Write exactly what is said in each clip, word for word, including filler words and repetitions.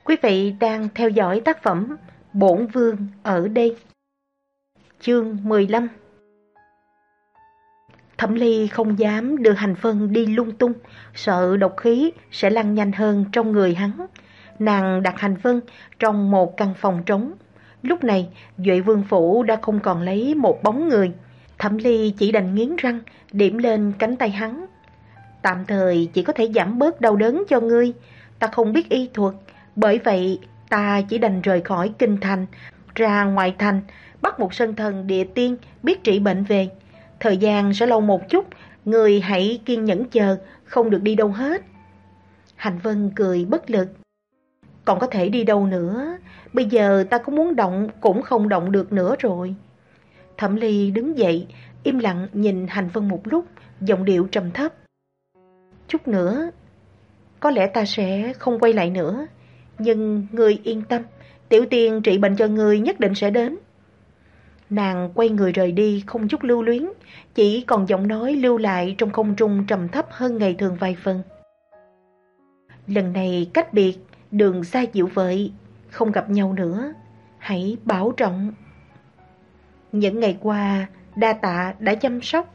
Quý vị đang theo dõi tác phẩm Bổn Vương ở đây. Chương mười lăm. Thẩm Ly không dám đưa Hành Vân đi lung tung, sợ độc khí sẽ lan nhanh hơn trong người hắn. Nàng đặt Hành Vân trong một căn phòng trống. Lúc này, Duệ Vương Phủ đã không còn lấy một bóng người. Thẩm Ly chỉ đành nghiến răng, điểm lên cánh tay hắn. Tạm thời chỉ có thể giảm bớt đau đớn cho ngươi. Ta không biết y thuật, bởi vậy ta chỉ đành rời khỏi kinh thành, ra ngoài thành, bắt một sơn thần địa tiên biết trị bệnh về. Thời gian sẽ lâu một chút, người hãy kiên nhẫn chờ, không được đi đâu hết. Hành Vân cười bất lực. Còn có thể đi đâu nữa, bây giờ ta có muốn động cũng không động được nữa rồi. Thẩm Ly đứng dậy, im lặng nhìn Hành Vân một lúc, giọng điệu trầm thấp. Chút nữa, có lẽ ta sẽ không quay lại nữa. Nhưng ngươi yên tâm, tiểu tiên trị bệnh cho ngươi nhất định sẽ đến. Nàng quay người rời đi không chút lưu luyến, chỉ còn giọng nói lưu lại trong không trung trầm thấp hơn ngày thường vài phần. Lần này cách biệt, đường xa dịu vợi, không gặp nhau nữa, hãy bảo trọng. Những ngày qua, đa tạ đã chăm sóc.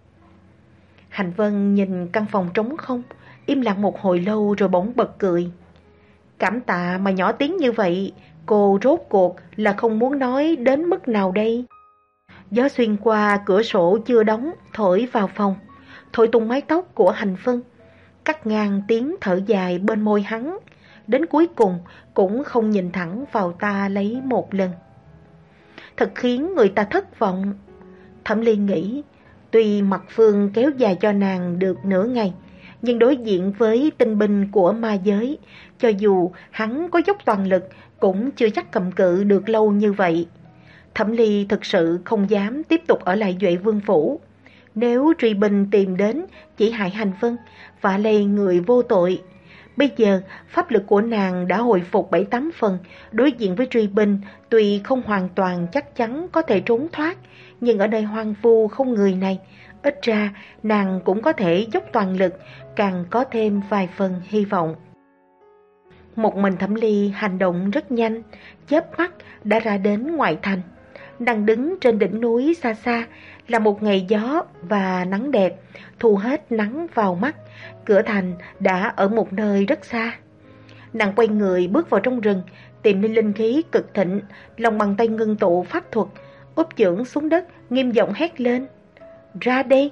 Hành Vân nhìn căn phòng trống không, im lặng một hồi lâu rồi bỗng bật cười. Cảm tạ mà nhỏ tiếng như vậy, cô rốt cuộc là không muốn nói đến mức nào đây? Gió xuyên qua cửa sổ chưa đóng, thổi vào phòng, thổi tung mái tóc của Hành Vân, cắt ngang tiếng thở dài bên môi hắn, đến cuối cùng cũng không nhìn thẳng vào ta lấy một lần. Thật khiến người ta thất vọng. Thẩm Ly nghĩ, tuy Mạc Phương kéo dài cho nàng được nửa ngày, nhưng đối diện với tinh binh của ma giới, cho dù hắn có dốc toàn lực cũng chưa chắc cầm cự được lâu như vậy. Thẩm Ly thực sự không dám tiếp tục ở lại Duệ Vương Phủ. Nếu truy binh tìm đến chỉ hại Hành Vân và lây người vô tội. Bây giờ pháp lực của nàng đã hồi phục bảy tám phần, đối diện với truy binh tuy không hoàn toàn chắc chắn có thể trốn thoát, nhưng ở nơi hoang vu không người này, ít ra nàng cũng có thể dốc toàn lực, càng có thêm vài phần hy vọng. Một mình Thẩm Ly hành động rất nhanh, chớp mắt đã ra đến ngoại thành. Đang đứng trên đỉnh núi xa xa là một ngày gió và nắng đẹp, thu hết nắng vào mắt. Cửa thành đã ở một nơi rất xa. Nàng quay người bước vào trong rừng, tìm nên linh khí cực thịnh, lòng bàn tay ngưng tụ pháp thuật, úp chưởng xuống đất, nghiêm giọng hét lên. Ra đây!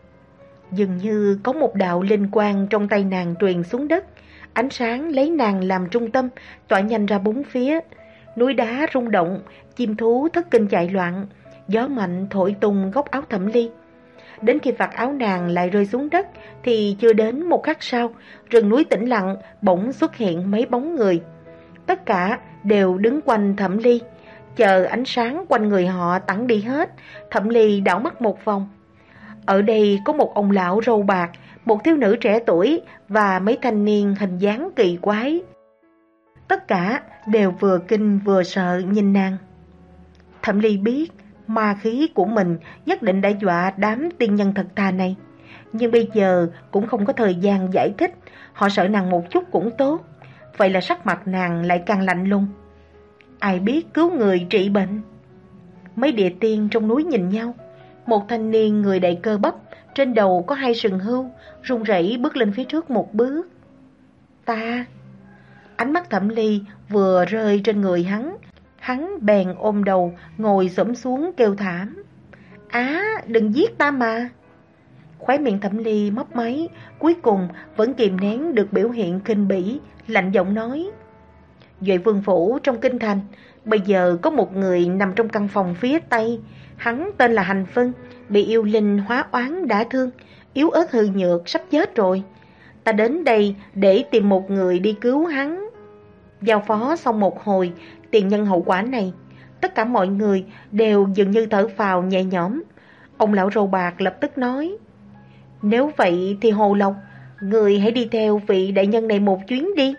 Dường như có một đạo linh quang trong tay nàng truyền xuống đất. Ánh sáng lấy nàng làm trung tâm, tỏa nhanh ra bốn phía. Núi đá rung động, chim thú thất kinh chạy loạn, gió mạnh thổi tung góc áo Thẩm Ly. Đến khi vạt áo nàng lại rơi xuống đất thì chưa đến một khắc sau, rừng núi tĩnh lặng, bỗng xuất hiện mấy bóng người. Tất cả đều đứng quanh Thẩm Ly, chờ ánh sáng quanh người họ tản đi hết. Thẩm Ly đảo mắt một vòng. Ở đây có một ông lão râu bạc, một thiếu nữ trẻ tuổi và mấy thanh niên hình dáng kỳ quái. Tất cả đều vừa kinh vừa sợ nhìn nàng. Thẩm Ly biết ma khí của mình nhất định đã dọa đám tiên nhân thật thà này, nhưng bây giờ cũng không có thời gian giải thích. Họ sợ nàng một chút cũng tốt. Vậy là sắc mặt nàng lại càng lạnh lùng. Ai biết cứu người trị bệnh? Mấy địa tiên trong núi nhìn nhau. Một thanh niên người đầy cơ bắp, trên đầu có hai sừng hươu, run rẩy bước lên phía trước một bước. Ta... Ánh mắt Thẩm Ly vừa rơi trên người hắn, hắn bèn ôm đầu, ngồi xổm xuống kêu thảm. Á, đừng giết ta mà! Khóe miệng Thẩm Ly mấp máy, cuối cùng vẫn kìm nén được biểu hiện khinh bỉ, lạnh giọng nói. Duệ Vương Phủ trong kinh thành, bây giờ có một người nằm trong căn phòng phía tây. Hắn tên là Hành Vân, bị yêu linh hóa oán đả thương, yếu ớt hư nhược, sắp chết rồi. Ta đến đây để tìm một người đi cứu hắn. Giao phó xong một hồi, tiền nhân hậu quả này, tất cả mọi người đều dường như thở phào nhẹ nhõm. Ông lão râu bạc lập tức nói. Nếu vậy thì Hồ Lộc, người hãy đi theo vị đại nhân này một chuyến đi.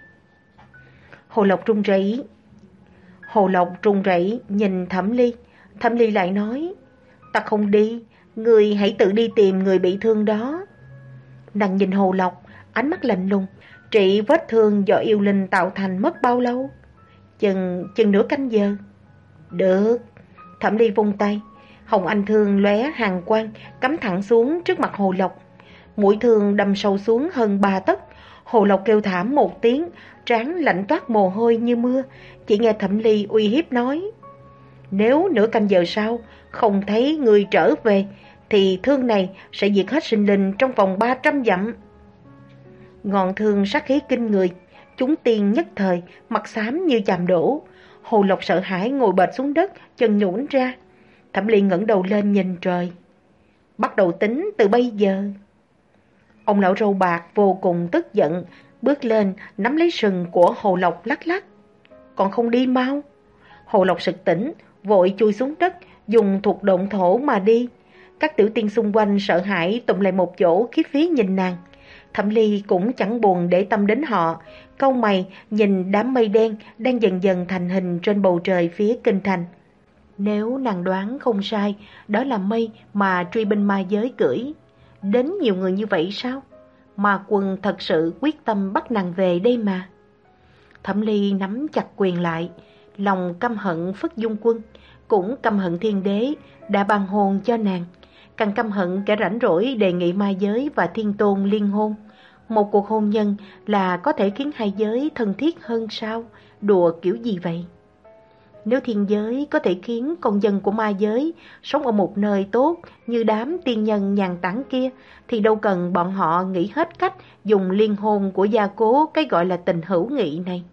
Hồ Lộc run rẩy. Hồ Lộc run rẩy nhìn Thẩm Ly. Thẩm Ly lại nói. Ta không đi, người hãy tự đi tìm người bị thương đó. Nàng nhìn Hồ Lộc, ánh mắt lạnh lùng. Trị vết thương do yêu linh tạo thành mất bao lâu? Chừng, chừng nửa canh giờ. Được. Thẩm Ly vung tay, hồng anh thương lóe hàn quang, cắm thẳng xuống trước mặt Hồ Lộc. Mũi thương đâm sâu xuống hơn ba tấc. Hồ Lộc kêu thảm một tiếng, trán lạnh toát mồ hôi như mưa. Chỉ nghe Thẩm Ly uy hiếp nói: nếu nửa canh giờ sau không thấy người trở về, thì thương này sẽ diệt hết sinh linh trong vòng ba trăm dặm. Ngọn thương sát khí kinh người, chúng tiên nhất thời mặt xám như chàm đổ. Hồ Lộc sợ hãi ngồi bệt xuống đất, chân nhũn ra. Thẩm Ly ngẩng đầu lên nhìn trời: bắt đầu tính từ bây giờ. Ông lão râu bạc vô cùng tức giận, bước lên nắm lấy sừng của Hồ Lộc lắc lắc. Còn không đi mau. Hồ Lộc sực tỉnh, vội chui xuống đất, dùng thuật động thổ mà đi. Các tiểu tiên xung quanh sợ hãi tụm lại một chỗ, khiếp vía nhìn nàng. Thẩm Ly cũng chẳng buồn để tâm đến họ, cau mày nhìn đám mây đen đang dần dần thành hình trên bầu trời phía kinh thành. Nếu nàng đoán không sai, đó là mây mà truy binh ma giới cưỡi. Đến nhiều người như vậy sao? Ma quân thật sự quyết tâm bắt nàng về đây mà. Thẩm Ly nắm chặt quyền lại, lòng căm hận Phất Dung Quân, cũng căm hận thiên đế đã ban hôn cho nàng, càng căm hận kẻ rảnh rỗi đề nghị ma giới và thiên tôn liên hôn. Một cuộc hôn nhân là có thể khiến hai giới thân thiết hơn sao? Đùa kiểu gì vậy? Nếu thiên giới có thể khiến con dân của ma giới sống ở một nơi tốt như đám tiên nhân nhàn tản kia, thì đâu cần bọn họ nghĩ hết cách dùng liên hôn của gia cố cái gọi là tình hữu nghị này.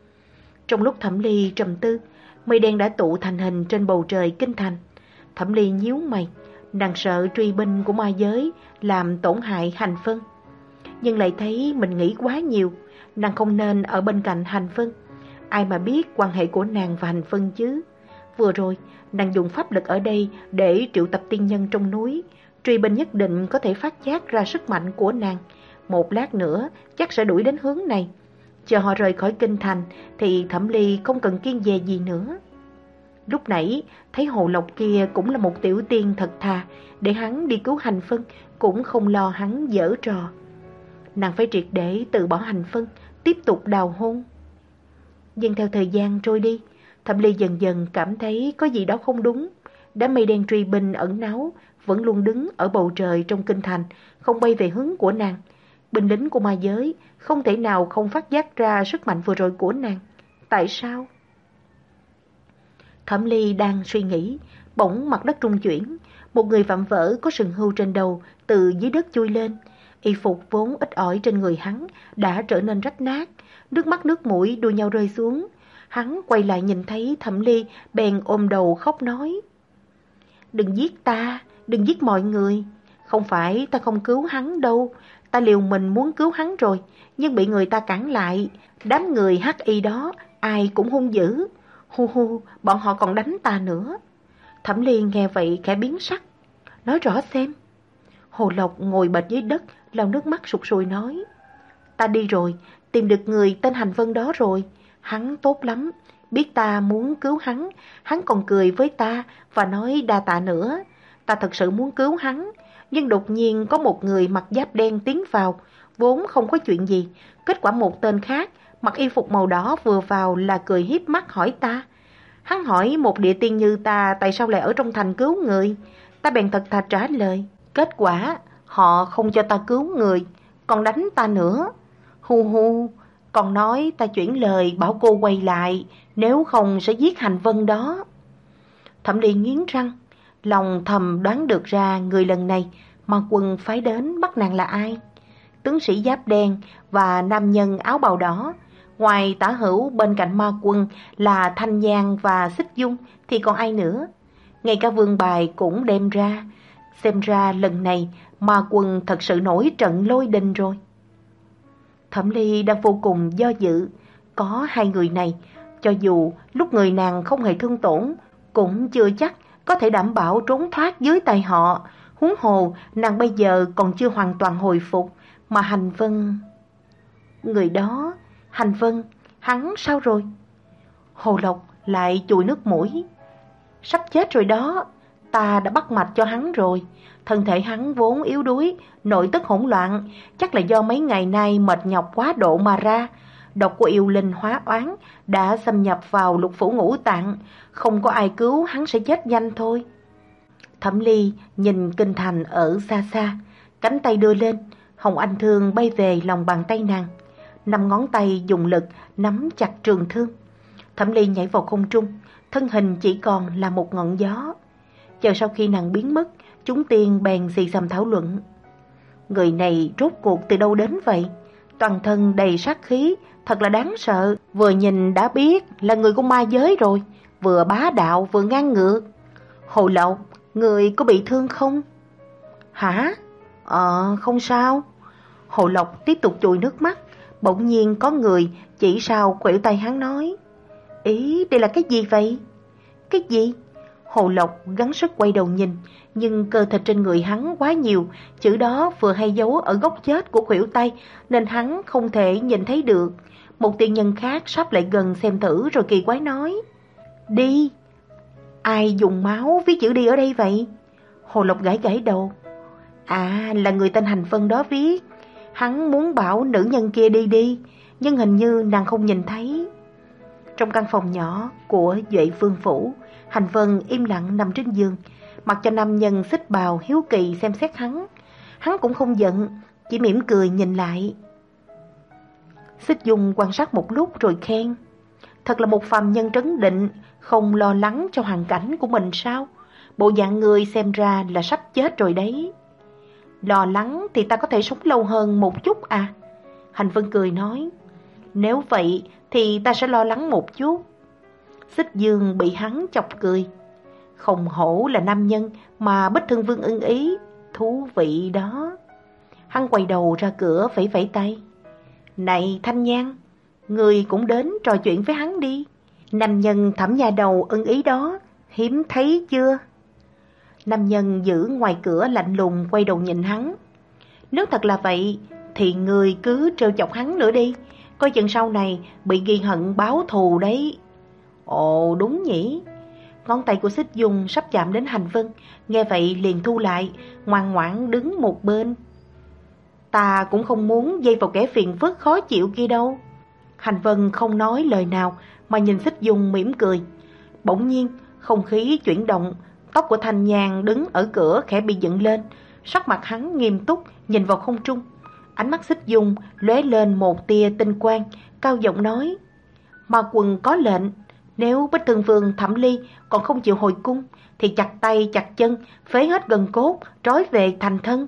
Trong lúc Thẩm Ly trầm tư, mây đen đã tụ thành hình trên bầu trời kinh thành. Thẩm Ly nhíu mày, nàng sợ truy binh của ma giới làm tổn hại Hành Vân. Nhưng lại thấy mình nghĩ quá nhiều, nàng không nên ở bên cạnh Hành Vân. Ai mà biết quan hệ của nàng và Hành Vân chứ? Vừa rồi, nàng dùng pháp lực ở đây để triệu tập tiên nhân trong núi. Truy binh nhất định có thể phát giác ra sức mạnh của nàng. Một lát nữa chắc sẽ đuổi đến hướng này. Chờ họ rời khỏi kinh thành thì Thẩm Ly không cần kiêng dè gì nữa. Lúc nãy thấy Hồ Lộc kia cũng là một tiểu tiên thật thà, để hắn đi cứu Hành Vân cũng không lo hắn giở trò. Nàng phải triệt để từ bỏ Hành Vân, tiếp tục đào hôn. Nhưng theo thời gian trôi đi, Thẩm Ly dần dần cảm thấy có gì đó không đúng. Đám mây đen truy binh ẩn náu vẫn luôn đứng ở bầu trời trong kinh thành, không bay về hướng của nàng. Binh lính của ma giới không thể nào không phát giác ra sức mạnh vừa rồi của nàng. Tại sao? Thẩm Ly đang suy nghĩ, bỗng mặt đất rung chuyển. Một người vạm vỡ có sừng hươu trên đầu từ dưới đất chui lên. Y phục vốn ít ỏi trên người hắn đã trở nên rách nát, nước mắt nước mũi đua nhau rơi xuống. Hắn quay lại nhìn thấy Thẩm Ly, bèn ôm đầu khóc nói: đừng giết ta, đừng giết mọi người. Không phải ta không cứu hắn đâu, ta liều mình muốn cứu hắn rồi, nhưng bị người ta cản lại. Đám người hắc y đó ai cũng hung dữ, hu hu, bọn họ còn đánh ta nữa. Thẩm Ly nghe vậy khẽ biến sắc, nói rõ xem. Hồ Lộc ngồi bệt dưới đất, lau nước mắt sụt sùi nói: ta đi rồi, tìm được người tên Hành Vân đó rồi. Hắn tốt lắm, biết ta muốn cứu hắn, hắn còn cười với ta và nói đa tạ nữa. Ta thật sự muốn cứu hắn, nhưng đột nhiên có một người mặc giáp đen tiến vào, vốn không có chuyện gì. Kết quả một tên khác mặc y phục màu đỏ vừa vào là cười hiếp mắt hỏi ta. Hắn hỏi một địa tiên như ta tại sao lại ở trong thành cứu người. Ta bèn thật thà trả lời. Kết quả họ không cho ta cứu người, còn đánh ta nữa. Hu hu, còn nói ta chuyển lời bảo cô quay lại, nếu không sẽ giết Hành Vân đó. Thẩm Ly nghiến răng, lòng thầm đoán được ra người lần này mà quân phái đến bắt nàng là ai. Tướng sĩ giáp đen và nam nhân áo bào đỏ. Ngoài Tả Hữu bên cạnh ma quân là Thanh Nhan và Xích Dung thì còn ai nữa. Ngay cả vương bài cũng đem ra. Xem ra lần này ma quân thật sự nổi trận lôi đình rồi. Thẩm Ly đang vô cùng do dự. Có hai người này, cho dù lúc người nàng không hề thương tổn, cũng chưa chắc có thể đảm bảo trốn thoát dưới tay họ. Huống hồ nàng bây giờ còn chưa hoàn toàn hồi phục. Mà Hành Vân... Người đó... Hành Vân, hắn sao rồi? Hồ Lộc lại chùi nước mũi. Sắp chết rồi đó. Ta đã bắt mạch cho hắn rồi. Thân thể hắn vốn yếu đuối, nội tức hỗn loạn, chắc là do mấy ngày nay mệt nhọc quá độ mà ra. Độc của yêu linh hóa oán đã xâm nhập vào lục phủ ngũ tạng, không có ai cứu hắn sẽ chết nhanh thôi. Thẩm Ly nhìn kinh thành ở xa xa, cánh tay đưa lên, Hồng Anh Thương bay về lòng bàn tay nàng. Năm ngón tay dùng lực nắm chặt trường thương. Thẩm Ly nhảy vào không trung, thân hình chỉ còn là một ngọn gió. Chờ sau khi nàng biến mất, chúng tiên bèn xì xầm thảo luận. Người này rốt cuộc từ đâu đến vậy? Toàn thân đầy sát khí, thật là đáng sợ. Vừa nhìn đã biết là người của ma giới rồi, vừa bá đạo vừa ngang ngược. Hồ Lộc, người có bị thương không? Hả? Ờ, không sao. Hồ Lộc tiếp tục chùi nước mắt. Bỗng nhiên có người chỉ sau khuỷu tay hắn nói. Ý, đây là cái gì vậy? Cái gì? Hồ Lộc gắng sức quay đầu nhìn, nhưng cơ thịt trên người hắn quá nhiều, chữ đó vừa hay giấu ở góc chết của khuỷu tay, nên hắn không thể nhìn thấy được. Một tiên nhân khác sắp lại gần xem thử rồi kỳ quái nói. Đi! Ai dùng máu viết chữ đi ở đây vậy? Hồ Lộc gãi gãi đầu. À, là người tên Hành Vân đó viết. Hắn muốn bảo nữ nhân kia đi đi, nhưng hình như nàng không nhìn thấy. Trong căn phòng nhỏ của Duệ Vương Phủ, Hành Vân im lặng nằm trên giường, mặc cho nam nhân xích bào hiếu kỳ xem xét hắn. Hắn cũng không giận, chỉ mỉm cười nhìn lại. Xích Dung quan sát một lúc rồi khen. Thật là một phàm nhân trấn định, không lo lắng cho hoàn cảnh của mình sao? Bộ dạng người xem ra là sắp chết rồi đấy. Lo lắng thì ta có thể sống lâu hơn một chút à? Hành Vân cười nói. Nếu vậy thì ta sẽ lo lắng một chút. Xích Dương bị hắn chọc cười. Không hổ là nam nhân mà Bích Thương Vương ưng ý, thú vị đó. Hắn quay đầu ra cửa vẫy vẫy tay. Này Thanh Nhan, người cũng đến trò chuyện với hắn đi. Nam nhân Thẩm nhà đầu ưng ý đó, hiếm thấy chưa? Nam nhân giữ ngoài cửa lạnh lùng quay đầu nhìn hắn. Nếu thật là vậy thì người cứ trêu chọc hắn nữa đi, coi chừng sau này bị ghi hận báo thù đấy. Ồ đúng nhỉ. Ngón tay của Xích Dung sắp chạm đến Hành Vân, nghe vậy liền thu lại, ngoan ngoãn đứng một bên. Ta cũng không muốn dây vào kẻ phiền phức khó chịu kia đâu. Hành Vân không nói lời nào mà nhìn Xích Dung mỉm cười. Bỗng nhiên không khí chuyển động, tóc của Thanh Nhàn đứng ở cửa khẽ bị dựng lên, sắc mặt hắn nghiêm túc nhìn vào không trung. Ánh mắt Xích Dung lóe lên một tia tinh quang, cao giọng nói. Ma Quần có lệnh, nếu Bích Thương Vương Thẩm Ly còn không chịu hồi cung thì chặt tay chặt chân, phế hết gân cốt, trói về thành thân.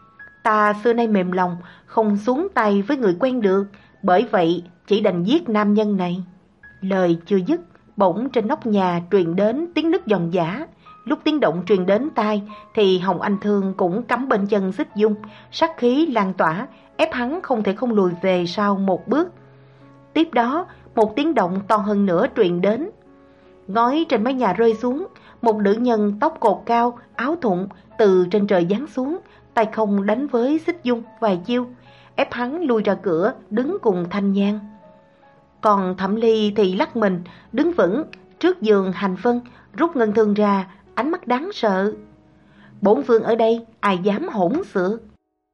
Ta xưa nay mềm lòng, không xuống tay với người quen được, bởi vậy chỉ đành giết nam nhân này. Lời chưa dứt, bỗng trên nóc nhà truyền đến tiếng nứt giòn giã. Lúc tiếng động truyền đến tai thì Hồng Anh Thương cũng cắm bên chân Xích Dung, sát khí lan tỏa, ép hắn không thể không lùi về sau một bước. Tiếp đó, một tiếng động to hơn nữa truyền đến. Ngói trên mái nhà rơi xuống, một nữ nhân tóc cột cao, áo thụng từ trên trời giáng xuống, tay không đánh với Xích Dung vài chiêu, ép hắn lui ra cửa, đứng cùng Thanh Nhan. Còn Thẩm Ly thì lắc mình, đứng vững trước giường Hành Vân, rút ngân thương ra, ánh mắt đáng sợ. Bổn vương ở đây, ai dám hỗn xược.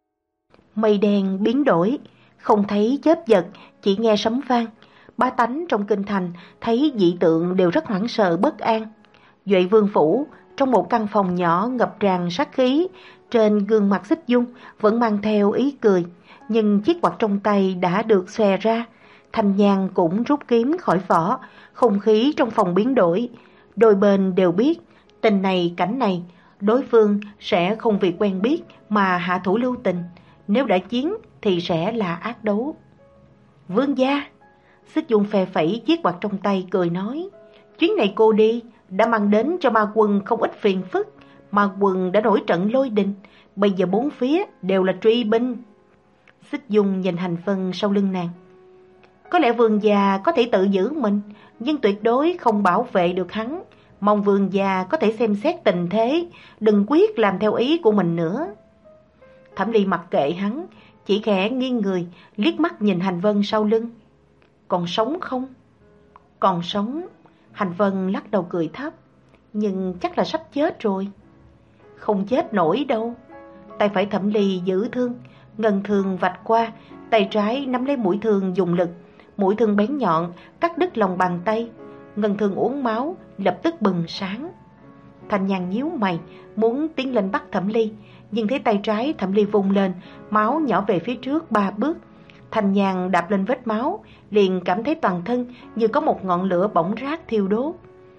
Mây đen biến đổi, không thấy chớp giật, chỉ nghe sấm vang. Bá tánh trong kinh thành thấy dị tượng đều rất hoảng sợ bất an. Duệ Vương Phủ, trong một căn phòng nhỏ ngập tràn sát khí, trên gương mặt Xích Dung vẫn mang theo ý cười, nhưng chiếc quạt trong tay đã được xòe ra. Thanh Nhan cũng rút kiếm khỏi vỏ, không khí trong phòng biến đổi. Đôi bên đều biết, tình này cảnh này, đối phương sẽ không vì quen biết mà hạ thủ lưu tình. Nếu đã chiến thì sẽ là ác đấu. Vương gia! Xích Dung phe phẩy chiếc quạt trong tay cười nói. Chuyến này cô đi đã mang đến cho ma quân không ít phiền phức. Ma quân đã nổi trận lôi đình, bây giờ bốn phía đều là truy binh. Xích Dung nhìn Hành Vân sau lưng nàng. Có lẽ vương gia có thể tự giữ mình, nhưng tuyệt đối không bảo vệ được hắn. Mong vương gia có thể xem xét tình thế, đừng quyết làm theo ý của mình nữa. Thẩm Ly mặc kệ hắn, chỉ khẽ nghiêng người, liếc mắt nhìn Hành Vân sau lưng. Còn sống không? Còn sống. Hành Vân lắc đầu cười thấp. nhưng chắc là sắp chết rồi. Không chết nổi đâu. Tay phải Thẩm Ly giữ thương, ngân thương vạch qua, tay trái nắm lấy mũi thương dùng lực. Mũi thương bén nhọn cắt đứt lòng bàn tay, ngân thương uốn máu lập tức bừng sáng. Thanh Nhan nhíu mày muốn tiến lên bắt Thẩm Ly, nhưng thấy tay trái Thẩm Ly vung lên, máu nhỏ về phía trước ba bước. Thanh Nhan đạp lên vết máu, liền cảm thấy toàn thân như có một ngọn lửa bỏng rát thiêu đốt.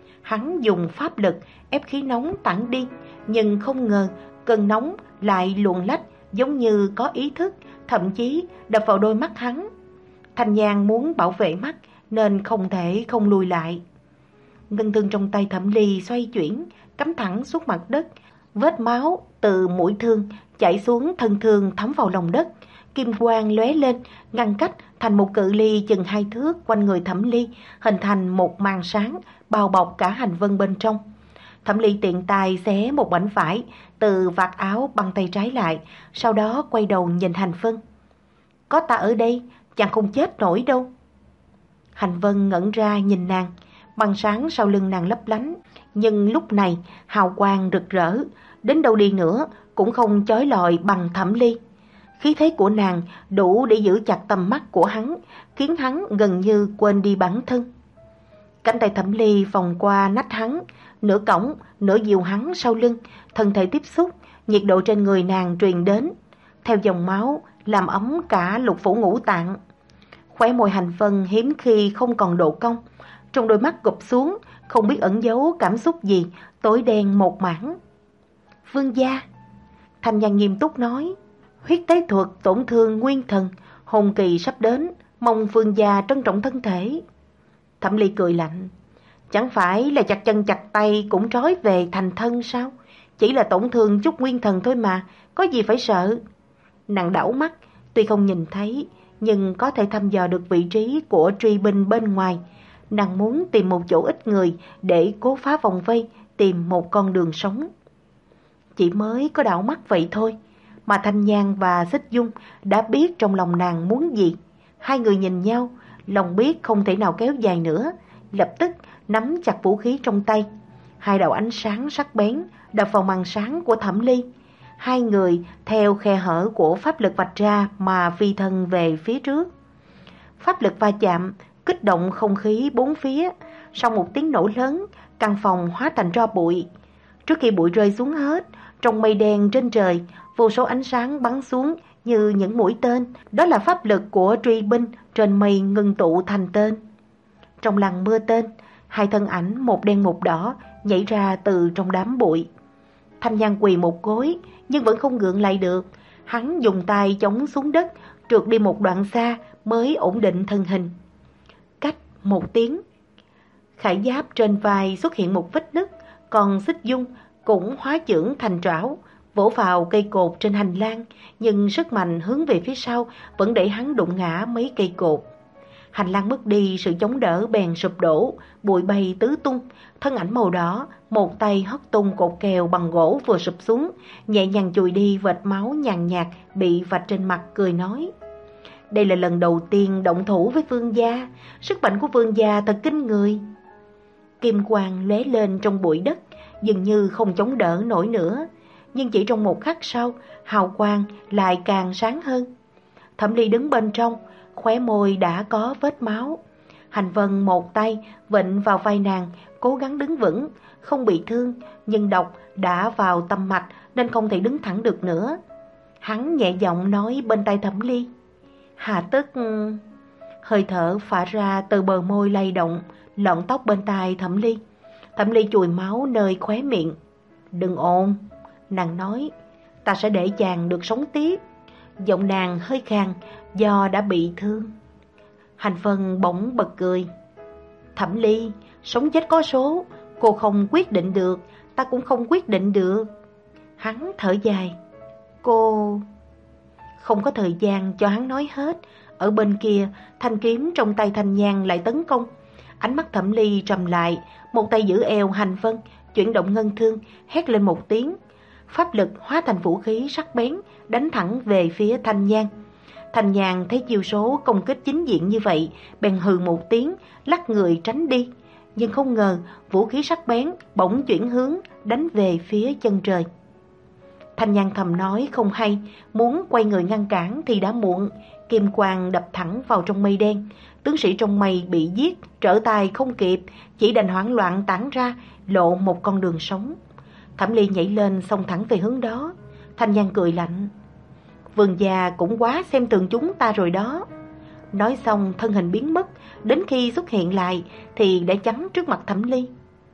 Hắn dùng pháp lực ép khí nóng tản đi, nhưng không ngờ cơn nóng lại luồn lách giống như có ý thức, thậm chí đập vào đôi mắt hắn. Thanh Nhan muốn bảo vệ mắt nên không thể không lùi lại. Ngân thương trong tay Thẩm Ly xoay chuyển, cắm thẳng xuống mặt đất. Vết máu từ mũi thương chảy xuống thân thương thấm vào lòng đất. Kim quang lóe lên, ngăn cách thành một cự ly chừng hai thước quanh người Thẩm Ly, hình thành một màn sáng bao bọc cả hành vân bên trong. Thẩm Ly tiện tay xé một mảnh vải từ vạt áo băng tay trái lại, sau đó quay đầu nhìn Hành Vân. Có ta ở đây, chàng không chết nổi đâu. Hành Vân ngẩn ra nhìn nàng, băng sáng sau lưng nàng lấp lánh, nhưng lúc này hào quang rực rỡ, đến đâu đi nữa cũng không chói lọi bằng Thẩm Ly. Khí thế của nàng đủ để giữ chặt tầm mắt của hắn, khiến hắn gần như quên đi bản thân. Cánh tay Thẩm Ly vòng qua nách hắn, nửa cõng, nửa dìu hắn sau lưng, thân thể tiếp xúc, nhiệt độ trên người nàng truyền đến, theo dòng máu làm ấm cả lục phủ ngũ tạng. Khóe môi Hành Vân hiếm khi không còn độ cong, trong đôi mắt gục xuống, không biết ẩn giấu cảm xúc gì, tối đen một mảng. Vương gia, Thanh Nhan nghiêm túc nói, huyết tế thuật tổn thương nguyên thần, hồn kỳ sắp đến, mong vương gia trân trọng thân thể. Thẩm Ly cười lạnh, chẳng phải là chặt chân chặt tay cũng trói về thành thân sao? Chỉ là tổn thương chút nguyên thần thôi mà, có gì phải sợ. Nàng đảo mắt, tuy không nhìn thấy, nhưng có thể thăm dò được vị trí của truy binh bên ngoài. Nàng muốn tìm một chỗ ít người để cố phá vòng vây, tìm một con đường sống. Chỉ mới có đảo mắt vậy thôi, mà Thanh Nhan và Xích Dung đã biết trong lòng nàng muốn gì. Hai người nhìn nhau, lòng biết không thể nào kéo dài nữa, lập tức nắm chặt vũ khí trong tay. Hai đạo ánh sáng sắc bén đập vào màn sáng của Thẩm Ly. Hai người theo khe hở của pháp lực vạch ra mà phi thân về phía trước. Pháp lực va chạm, kích động không khí bốn phía. Sau một tiếng nổ lớn, căn phòng hóa thành tro bụi. Trước khi bụi rơi xuống hết, trong mây đen trên trời, vô số ánh sáng bắn xuống như những mũi tên. Đó là pháp lực của truy binh trên mây ngưng tụ thành tên. Trong làn mưa tên, hai thân ảnh một đen một đỏ nhảy ra từ trong đám bụi. Thanh Nhan quỳ một gối nhưng vẫn không gượng lại được. Hắn dùng tay chống xuống đất, trượt đi một đoạn xa mới ổn định thân hình. Cách một tiếng, khải giáp trên vai xuất hiện một vết nứt, còn Xích Dung cũng hóa chưởng thành trảo, vỗ vào cây cột trên hành lang, nhưng sức mạnh hướng về phía sau vẫn để hắn đụng ngã mấy cây cột. Hành lang mất đi sự chống đỡ bèn sụp đổ, bụi bay tứ tung. Thân ảnh màu đỏ, một tay hất tung cột kèo bằng gỗ vừa sụp xuống, nhẹ nhàng chùi đi vệt máu nhàn nhạt bị vạch trên mặt, cười nói: đây là lần đầu tiên động thủ với vương gia, sức mạnh của vương gia thật kinh người. Kim quang lóe lên trong bụi đất, dường như không chống đỡ nổi nữa, nhưng chỉ trong một khắc sau, hào quang lại càng sáng hơn. Thẩm Ly đứng bên trong, khóe môi đã có vết máu. Hành Vân một tay vịnh vào vai nàng, cố gắng đứng vững, không bị thương, nhưng độc đã vào tâm mạch nên không thể đứng thẳng được nữa. Hắn nhẹ giọng nói bên tai Thẩm Ly: hà tức. Hơi thở phả ra từ bờ môi lay động, lọn tóc bên tai Thẩm Ly. Thẩm Ly chùi máu nơi khóe miệng. Đừng ồn, nàng nói, ta sẽ để chàng được sống tiếp. Giọng nàng hơi khàn do đã bị thương. Hành Vân bỗng bật cười. Thẩm Ly, sống chết có số, cô không quyết định được, ta cũng không quyết định được. Hắn thở dài. Cô... Không có thời gian cho hắn nói hết. Ở bên kia, thanh kiếm trong tay Thanh Nhan lại tấn công. Ánh mắt Thẩm Ly trầm lại, một tay giữ eo Hành Vân, chuyển động ngân thương, hét lên một tiếng. Pháp lực hóa thành vũ khí sắc bén, đánh thẳng về phía Thanh Nhan. Thanh Nhan thấy chiêu số công kích chính diện như vậy, bèn hừ một tiếng, lắc người tránh đi. nhưng không ngờ vũ khí sắc bén bỗng chuyển hướng đánh về phía chân trời. Thanh Nhan thầm nói không hay, muốn quay người ngăn cản thì đã muộn. Kim quang đập thẳng vào trong mây đen. Tướng sĩ trong mây bị giết, trở tay không kịp, chỉ đành hoảng loạn tản ra, lộ một con đường sống. Thẩm Ly nhảy lên xông thẳng về hướng đó. Thanh Nhan cười lạnh. Vương gia cũng quá xem thường chúng ta rồi đó. Nói xong thân hình biến mất, đến khi xuất hiện lại thì đã chắn trước mặt Thẩm Ly.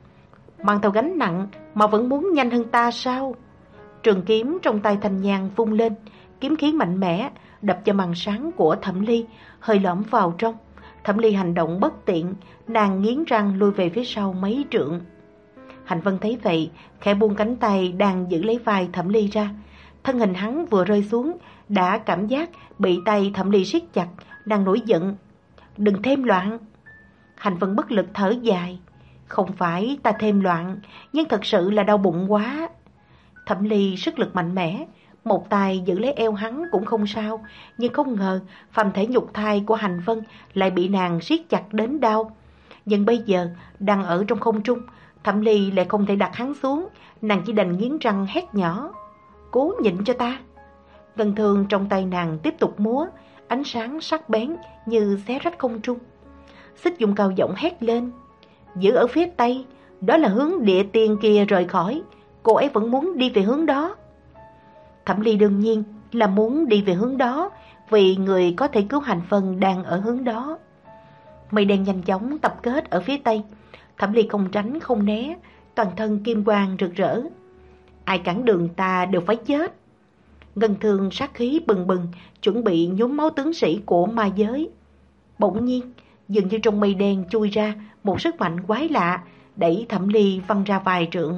Mang theo gánh nặng mà vẫn muốn nhanh hơn ta sao? Trường kiếm trong tay Thanh Nhan vung lên, kiếm khí mạnh mẽ đập cho màn sáng của Thẩm Ly, hơi lõm vào trong. Thẩm Ly hành động bất tiện, nàng nghiến răng lui về phía sau mấy trượng. Hành Vân thấy vậy, khẽ buông cánh tay đang giữ lấy vai Thẩm Ly ra. Thân hình hắn vừa rơi xuống, đã cảm giác bị tay Thẩm Ly siết chặt, đang nổi giận. Đừng thêm loạn. Hành Vân bất lực thở dài. Không phải ta thêm loạn, nhưng thật sự là đau bụng quá. Thẩm Ly sức lực mạnh mẽ, một tay giữ lấy eo hắn cũng không sao, nhưng không ngờ phàm thể nhục thai của Hành Vân lại bị nàng siết chặt đến đau. Nhưng bây giờ đang ở trong không trung, Thẩm Ly lại không thể đặt hắn xuống, nàng chỉ đành nghiến răng hét nhỏ. Cố nhịn cho ta. Ngân thương trong tay nàng tiếp tục múa, ánh sáng sắc bén như xé rách không trung. Xích Dung cao giọng hét lên. Giữ ở phía tây, đó là hướng địa tiên kia rời khỏi, cô ấy vẫn muốn đi về hướng đó. Thẩm Ly đương nhiên là muốn đi về hướng đó, vì người có thể cứu Hành Vân đang ở hướng đó. Mây đen nhanh chóng tập kết ở phía tây. Thẩm Ly không tránh không né, toàn thân kim quang rực rỡ. Ai cản đường ta đều phải chết. Ngân thương sát khí bừng bừng, chuẩn bị nhuốm máu tướng sĩ của ma giới. Bỗng nhiên, dường như trong mây đen chui ra một sức mạnh quái lạ, đẩy Thẩm Ly văng ra vài trượng.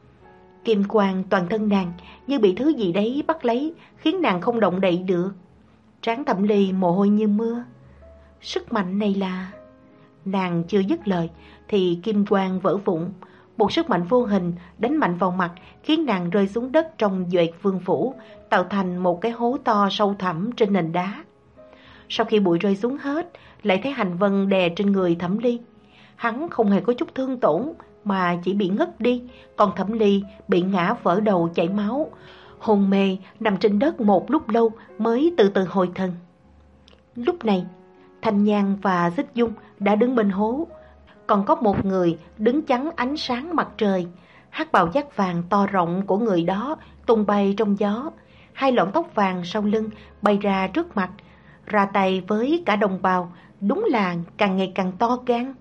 Kim quang toàn thân nàng như bị thứ gì đấy bắt lấy, khiến nàng không động đậy được. Trán Thẩm Ly mồ hôi như mưa. Sức mạnh này là... Nàng chưa dứt lời thì kim quang vỡ vụn. Một sức mạnh vô hình đánh mạnh vào mặt, khiến nàng rơi xuống đất trong Duệ Vương phủ, tạo thành một cái hố to sâu thẳm trên nền đá. Sau khi bụi rơi xuống hết, lại thấy Hành Vân đè trên người Thẩm Ly. Hắn không hề có chút thương tổn, mà chỉ bị ngất đi, còn Thẩm Ly bị ngã vỡ đầu chảy máu, hôn mê nằm trên đất một lúc lâu mới từ từ hồi thần. Lúc này, Thanh Nhan và Xích Dung đã đứng bên hố, còn có một người đứng chắn ánh sáng mặt trời. Hắc bào dát vàng to rộng của người đó tung bay trong gió, hai lọn tóc vàng sau lưng bay ra trước mặt, ra tay với cả đồng bào, đúng là càng ngày càng to gan.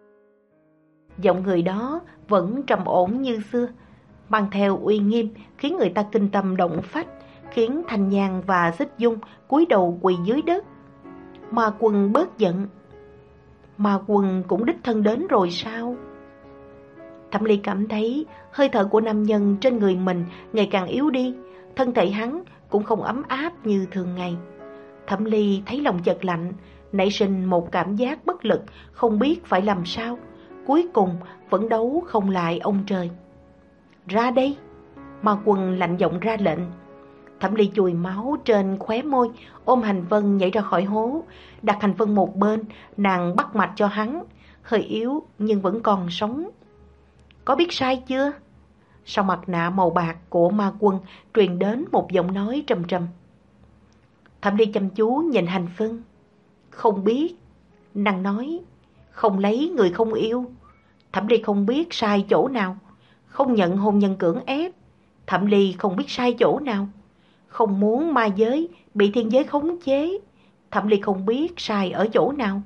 Giọng người đó vẫn trầm ổn như xưa, mang theo uy nghiêm khiến người ta kinh tâm động phách, khiến Thanh Nhan và Xích Dung cúi đầu quỳ dưới đất. Ma Quân bớt giận. Ma Quân cũng đích thân đến rồi sao? Thẩm Ly cảm thấy hơi thở của nam nhân trên người mình ngày càng yếu đi, thân thể hắn cũng không ấm áp như thường ngày. Thẩm Ly thấy lòng chợt lạnh, nảy sinh một cảm giác bất lực, không biết phải làm sao. Cuối cùng vẫn đấu không lại ông trời. Ra đây! Ma Quân lạnh giọng ra lệnh. Thẩm Ly chùi máu trên khóe môi, ôm Hành Vân nhảy ra khỏi hố, đặt Hành Vân một bên, nàng bắt mạch cho hắn, hơi yếu nhưng vẫn còn sống. Có biết sai chưa? Sau mặt nạ màu bạc của Ma Quân truyền đến một giọng nói trầm trầm. Thẩm Ly chăm chú nhìn Hành Vân. Không biết. Nàng nói, không lấy người không yêu. Thẩm Ly không biết sai chỗ nào. Không nhận hôn nhân cưỡng ép. Thẩm Ly không biết sai chỗ nào. Không muốn ma giới bị thiên giới khống chế. Thẩm Ly không biết sai ở chỗ nào.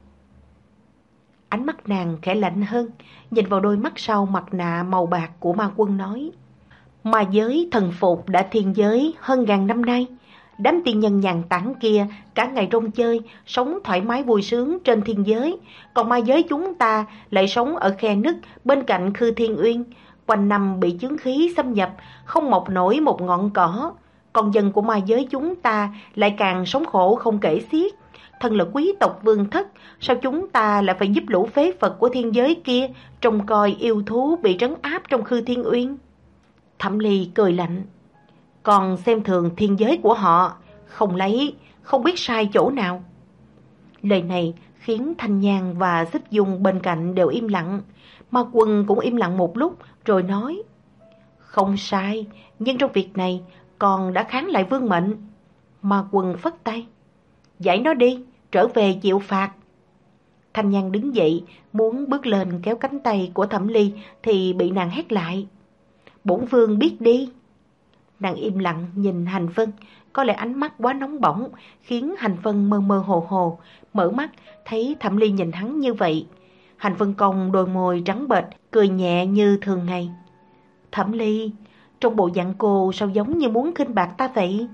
Ánh mắt nàng khẽ lạnh hơn, nhìn vào đôi mắt sau mặt nạ màu bạc của Ma Quân nói. Ma giới thần phục đã thiên giới hơn ngàn năm nay. Đám tiên nhân nhàn tản kia cả ngày rong chơi, sống thoải mái vui sướng trên thiên giới. Còn ma giới chúng ta lại sống ở khe nứt bên cạnh Khư Thiên Uyên, quanh năm bị chướng khí xâm nhập, không mọc nổi một ngọn cỏ. Còn dân của ma giới chúng ta lại càng sống khổ không kể xiết. Thân là quý tộc vương thất, sao chúng ta lại phải giúp lũ phế vật của thiên giới kia trông coi yêu thú bị trấn áp trong Khư Thiên Uyên? Thẩm Ly cười lạnh. Còn xem thường thiên giới của họ, không lấy, không biết sai chỗ nào. Lời này khiến Thanh Nhàn và Xích Dung bên cạnh đều im lặng. Ma Quân cũng im lặng một lúc rồi nói: Không sai, nhưng trong việc này con đã kháng lại vương mệnh. Ma Quân phất tay: Giải nó đi, trở về chịu phạt. Thanh Nhàn đứng dậy, muốn bước lên kéo cánh tay của Thẩm Ly thì bị nàng hét lại: Bổn vương biết đi. Nàng im lặng nhìn Hành Vân, có lẽ ánh mắt quá nóng bỏng khiến Hành Vân mơ mơ hồ hồ, mở mắt thấy Thẩm Ly nhìn hắn như vậy. Hành Vân cong đôi môi trắng bệch, cười nhẹ như thường ngày. Thẩm Ly, trong bộ dạng cô sao giống như muốn khinh bạc ta vậy?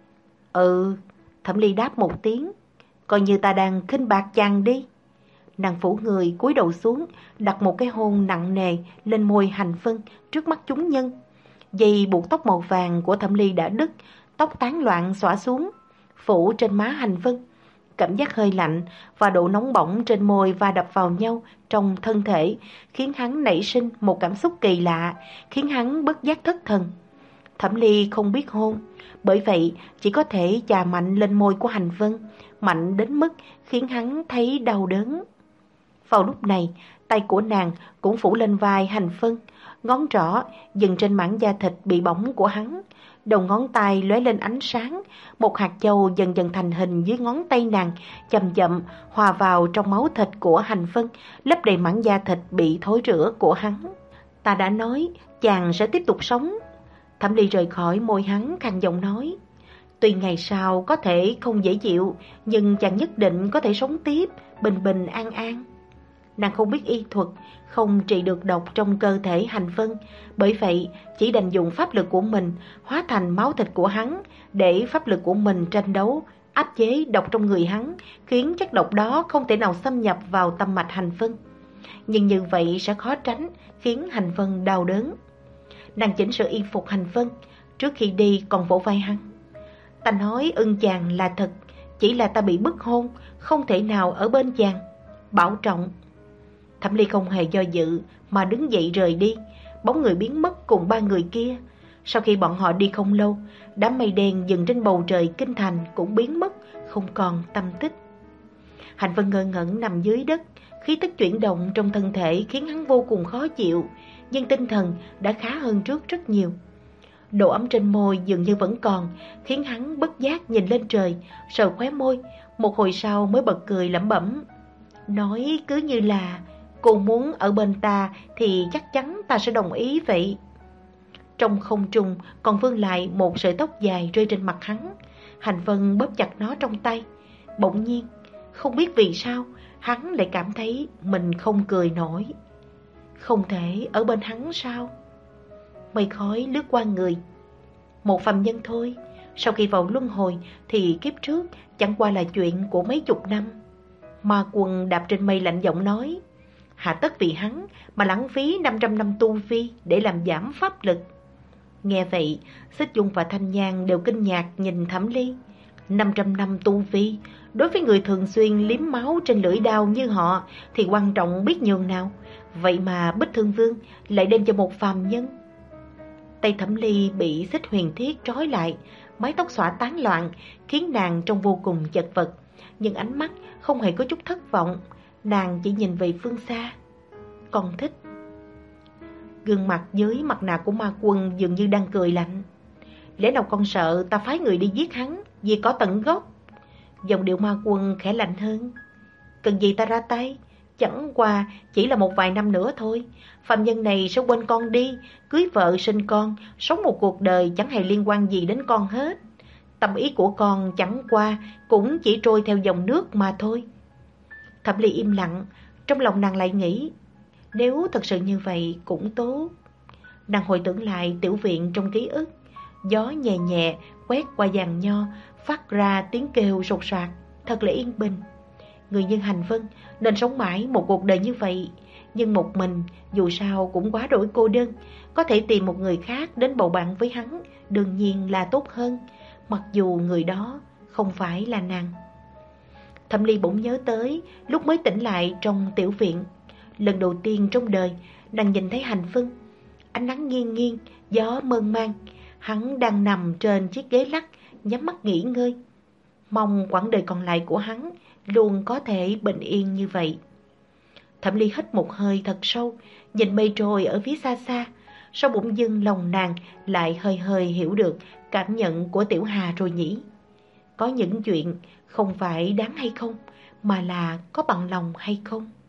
Ừ, Thẩm Ly đáp một tiếng, coi như ta đang khinh bạc chàng đi. Nàng phủ người cúi đầu xuống, đặt một cái hôn nặng nề lên môi Hành Vân trước mắt chúng nhân. Dây buộc tóc màu vàng của Thẩm Ly đã đứt, tóc tán loạn xõa xuống, phủ trên má Hành Vân. Cảm giác hơi lạnh và độ nóng bỏng trên môi va đập vào nhau trong thân thể, khiến hắn nảy sinh một cảm xúc kỳ lạ, khiến hắn bất giác thất thần. Thẩm Ly không biết hôn, bởi vậy chỉ có thể chà mạnh lên môi của Hành Vân, mạnh đến mức khiến hắn thấy đau đớn. Vào lúc này, tay của nàng cũng phủ lên vai Hành Vân, ngón trỏ dừng trên mảng da thịt bị bỏng của hắn. Đầu ngón tay lóe lên ánh sáng, một hạt châu dần dần thành hình dưới ngón tay nàng, chậm chậm hòa vào trong máu thịt của Hành Vân, lấp đầy mảng da thịt bị thối rữa của hắn. Ta đã nói chàng sẽ tiếp tục sống. Thẩm Ly rời khỏi môi hắn, khàn giọng nói: Tuy ngày sau có thể không dễ chịu, nhưng chàng nhất định có thể sống tiếp, bình bình an an. Nàng không biết y thuật, không trị được độc trong cơ thể Hành Vân, bởi vậy chỉ đành dùng pháp lực của mình hóa thành máu thịt của hắn, để pháp lực của mình tranh đấu, áp chế độc trong người hắn, khiến chất độc đó không thể nào xâm nhập vào tâm mạch Hành Vân. Nhưng như vậy sẽ khó tránh, khiến Hành Vân đau đớn. Nàng chỉnh sửa y phục Hành Vân, trước khi đi còn vỗ vai hắn: Ta nói ưng chàng là thật, chỉ là ta bị bức hôn, không thể nào ở bên chàng, bảo trọng. Thẩm Ly không hề do dự mà đứng dậy rời đi, bóng người biến mất cùng ba người kia. Sau khi bọn họ đi không lâu, đám mây đen dừng trên bầu trời kinh thành cũng biến mất, không còn tâm tích. Hành Vân ngơ ngẩn nằm dưới đất, khí tức chuyển động trong thân thể khiến hắn vô cùng khó chịu, nhưng tinh thần đã khá hơn trước rất nhiều. Độ ấm trên môi dường như vẫn còn, khiến hắn bất giác nhìn lên trời, sờ khóe môi, một hồi sau mới bật cười lẩm bẩm: Nói cứ như là cô muốn ở bên ta thì chắc chắn ta sẽ đồng ý vậy. Trong không trung còn vương lại một sợi tóc dài rơi trên mặt hắn. Hành Vân bóp chặt nó trong tay. Bỗng nhiên, không biết vì sao, hắn lại cảm thấy mình không cười nổi. Không thể ở bên hắn sao? Mây khói lướt qua người. Một phàm nhân thôi, sau khi vào luân hồi thì kiếp trước chẳng qua là chuyện của mấy chục năm. Ma Quân đạp trên mây lạnh giọng nói: Hạ tất vì hắn mà lãng phí năm trăm năm tu vi để làm giảm pháp lực. Nghe vậy, Xích Dung và Thanh Nhàn đều kinh ngạc nhìn Thẩm Ly. năm trăm năm tu vi, đối với người thường xuyên liếm máu trên lưỡi đao như họ thì quan trọng biết nhường nào. Vậy mà Bích Thương Vương lại đem cho một phàm nhân. Tay Thẩm Ly bị xích huyền thiết trói lại, mái tóc xõa tán loạn, khiến nàng trông vô cùng chật vật. Nhưng ánh mắt không hề có chút thất vọng, nàng chỉ nhìn về phương xa. Con thích. Gương mặt dưới mặt nạ của Ma Quân dường như đang cười lạnh. Lẽ nào con sợ ta phái người đi giết hắn vì có tận gốc? Giọng điệu Ma Quân khẽ lạnh hơn. Cần gì ta ra tay? Chẳng qua chỉ là một vài năm nữa thôi. Phạm nhân này sẽ quên con đi, cưới vợ sinh con, sống một cuộc đời chẳng hề liên quan gì đến con hết. Tâm ý của con chẳng qua cũng chỉ trôi theo dòng nước mà thôi. Thẩm Ly im lặng, trong lòng nàng lại nghĩ, nếu thật sự như vậy cũng tốt. Nàng hồi tưởng lại tiểu viện trong ký ức, gió nhẹ nhẹ quét qua giàn nho, phát ra tiếng kêu sột soạt, thật là yên bình. Người như Hành Vân nên sống mãi một cuộc đời như vậy, nhưng một mình dù sao cũng quá đổi cô đơn. Có thể tìm một người khác đến bầu bạn với hắn đương nhiên là tốt hơn, mặc dù người đó không phải là nàng. Thẩm Ly bỗng nhớ tới lúc mới tỉnh lại trong tiểu viện. Lần đầu tiên trong đời nàng nhìn thấy Hành Vân. Ánh nắng nghiêng nghiêng, gió mơn man, hắn đang nằm trên chiếc ghế lắc, nhắm mắt nghỉ ngơi. Mong quãng đời còn lại của hắn luôn có thể bình yên như vậy. Thẩm Ly hít một hơi thật sâu, nhìn mây trôi ở phía xa xa, sau bỗng dưng lòng nàng lại hơi hơi hiểu được cảm nhận của Tiểu Hà rồi nhỉ. Có những chuyện không phải đáng hay không, mà là có bằng lòng hay không.